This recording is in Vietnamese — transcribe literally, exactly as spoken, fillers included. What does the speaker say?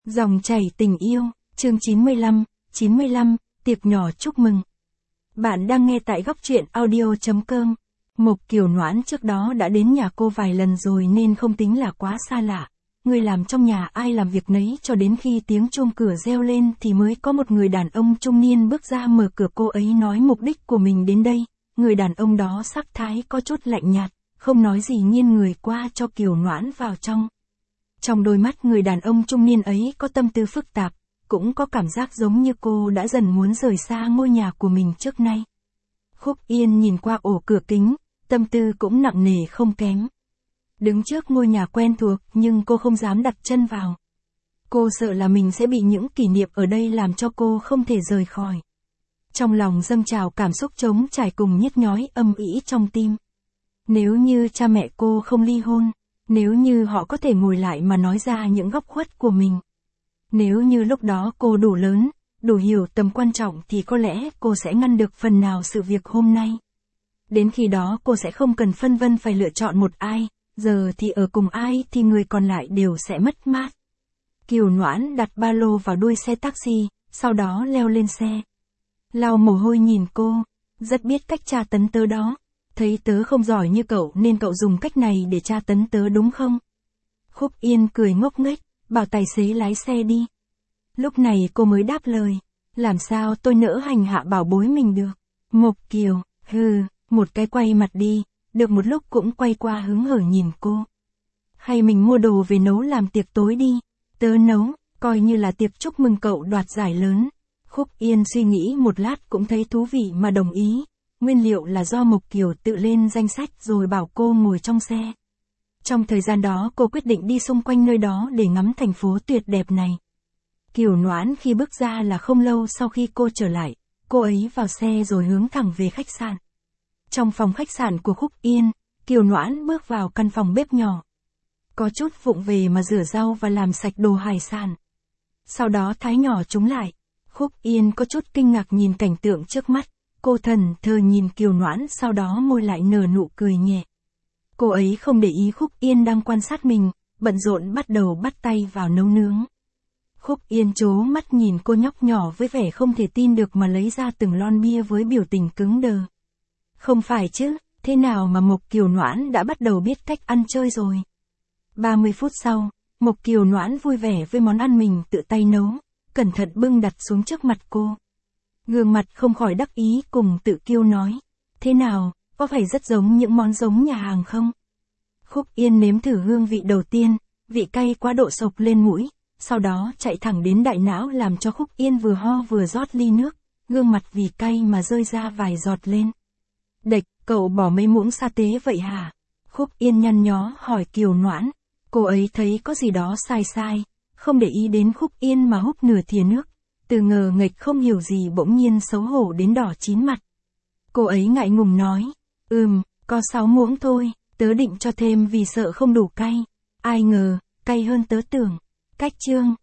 Dòng chảy tình yêu, chương chín mươi lăm, chín mươi lăm, tiệc nhỏ chúc mừng. Bạn đang nghe tại góc truyện audio chấm com. Mộc Kiều Noãn trước đó đã đến nhà cô vài lần rồi nên không tính là quá xa lạ. Người làm trong nhà ai làm việc nấy cho đến khi tiếng chuông cửa reo lên thì mới có một người đàn ông trung niên bước ra mở cửa. Cô ấy nói mục đích của mình đến đây. Người đàn ông đó sắc thái có chút lạnh nhạt, không nói gì nghiêng người qua cho Kiều Noãn vào trong. Trong đôi mắt người đàn ông trung niên ấy có tâm tư phức tạp, cũng có cảm giác giống như cô đã dần muốn rời xa ngôi nhà của mình trước nay. Khúc Yên nhìn qua ổ cửa kính, tâm tư cũng nặng nề không kém. Đứng trước ngôi nhà quen thuộc nhưng cô không dám đặt chân vào. Cô sợ là mình sẽ bị những kỷ niệm ở đây làm cho cô không thể rời khỏi. Trong lòng dâng trào cảm xúc trống trải cùng nhức nhói âm ỉ trong tim. Nếu như cha mẹ cô không ly hôn, nếu như họ có thể ngồi lại mà nói ra những góc khuất của mình. Nếu như lúc đó cô đủ lớn, đủ hiểu tầm quan trọng thì có lẽ cô sẽ ngăn được phần nào sự việc hôm nay. Đến khi đó cô sẽ không cần phân vân phải lựa chọn một ai, giờ thì ở cùng ai thì người còn lại đều sẽ mất mát. Kiều Noãn đặt ba lô vào đuôi xe taxi, sau đó leo lên xe. Lau mồ hôi nhìn cô, rất biết cách tra tấn tớ đó. Thấy tớ không giỏi như cậu nên cậu dùng cách này để tra tấn tớ đúng không? Khúc Yên cười ngốc nghếch, bảo tài xế lái xe đi. Lúc này cô mới đáp lời, làm sao tôi nỡ hành hạ bảo bối mình được. Mộc Kiều, hừ, một cái quay mặt đi, được một lúc cũng quay qua hứng hở nhìn cô. Hay mình mua đồ về nấu làm tiệc tối đi, tớ nấu, coi như là tiệc chúc mừng cậu đoạt giải lớn. Khúc Yên suy nghĩ một lát cũng thấy thú vị mà đồng ý. Nguyên liệu là do Mộc Kiều tự lên danh sách rồi bảo cô ngồi trong xe. Trong thời gian đó cô quyết định đi xung quanh nơi đó để ngắm thành phố tuyệt đẹp này. Kiều Noãn khi bước ra là không lâu sau khi cô trở lại, cô ấy vào xe rồi hướng thẳng về khách sạn. Trong phòng khách sạn của Khúc Yên, Kiều Noãn bước vào căn phòng bếp nhỏ. Có chút vụng về mà rửa rau và làm sạch đồ hải sản. Sau đó thái nhỏ chúng lại. Khúc Yên có chút kinh ngạc nhìn cảnh tượng trước mắt. Cô thần thờ nhìn Kiều Noãn sau đó môi lại nở nụ cười nhẹ. Cô ấy không để ý Khúc Yên đang quan sát mình, bận rộn bắt đầu bắt tay vào nấu nướng. Khúc Yên trố mắt nhìn cô nhóc nhỏ với vẻ không thể tin được mà lấy ra từng lon bia với biểu tình cứng đờ. Không phải chứ, thế nào mà Mộc Kiều Noãn đã bắt đầu biết cách ăn chơi rồi. ba mươi phút sau, Mộc Kiều Noãn vui vẻ với món ăn mình tự tay nấu, cẩn thận bưng đặt xuống trước mặt cô. Gương mặt không khỏi đắc ý cùng tự kiêu nói. Thế nào, có phải rất giống những món giống nhà hàng không? Khúc Yên nếm thử hương vị đầu tiên, vị cay quá độ sộc lên mũi, sau đó chạy thẳng đến đại não làm cho Khúc Yên vừa ho vừa rót ly nước, gương mặt vì cay mà rơi ra vài giọt lên. Đệch, cậu bỏ mấy muỗng sa tế vậy hả? Khúc Yên nhăn nhó hỏi Kiều Noãn, cô ấy thấy có gì đó sai sai, không để ý đến Khúc Yên mà húp nửa thìa nước. Từ ngờ nghệch không hiểu gì bỗng nhiên xấu hổ đến đỏ chín mặt. Cô ấy ngại ngùng nói, ừm, có sáu muỗng thôi, tớ định cho thêm vì sợ không đủ cay. Ai ngờ, cay hơn tớ tưởng. Cách chương.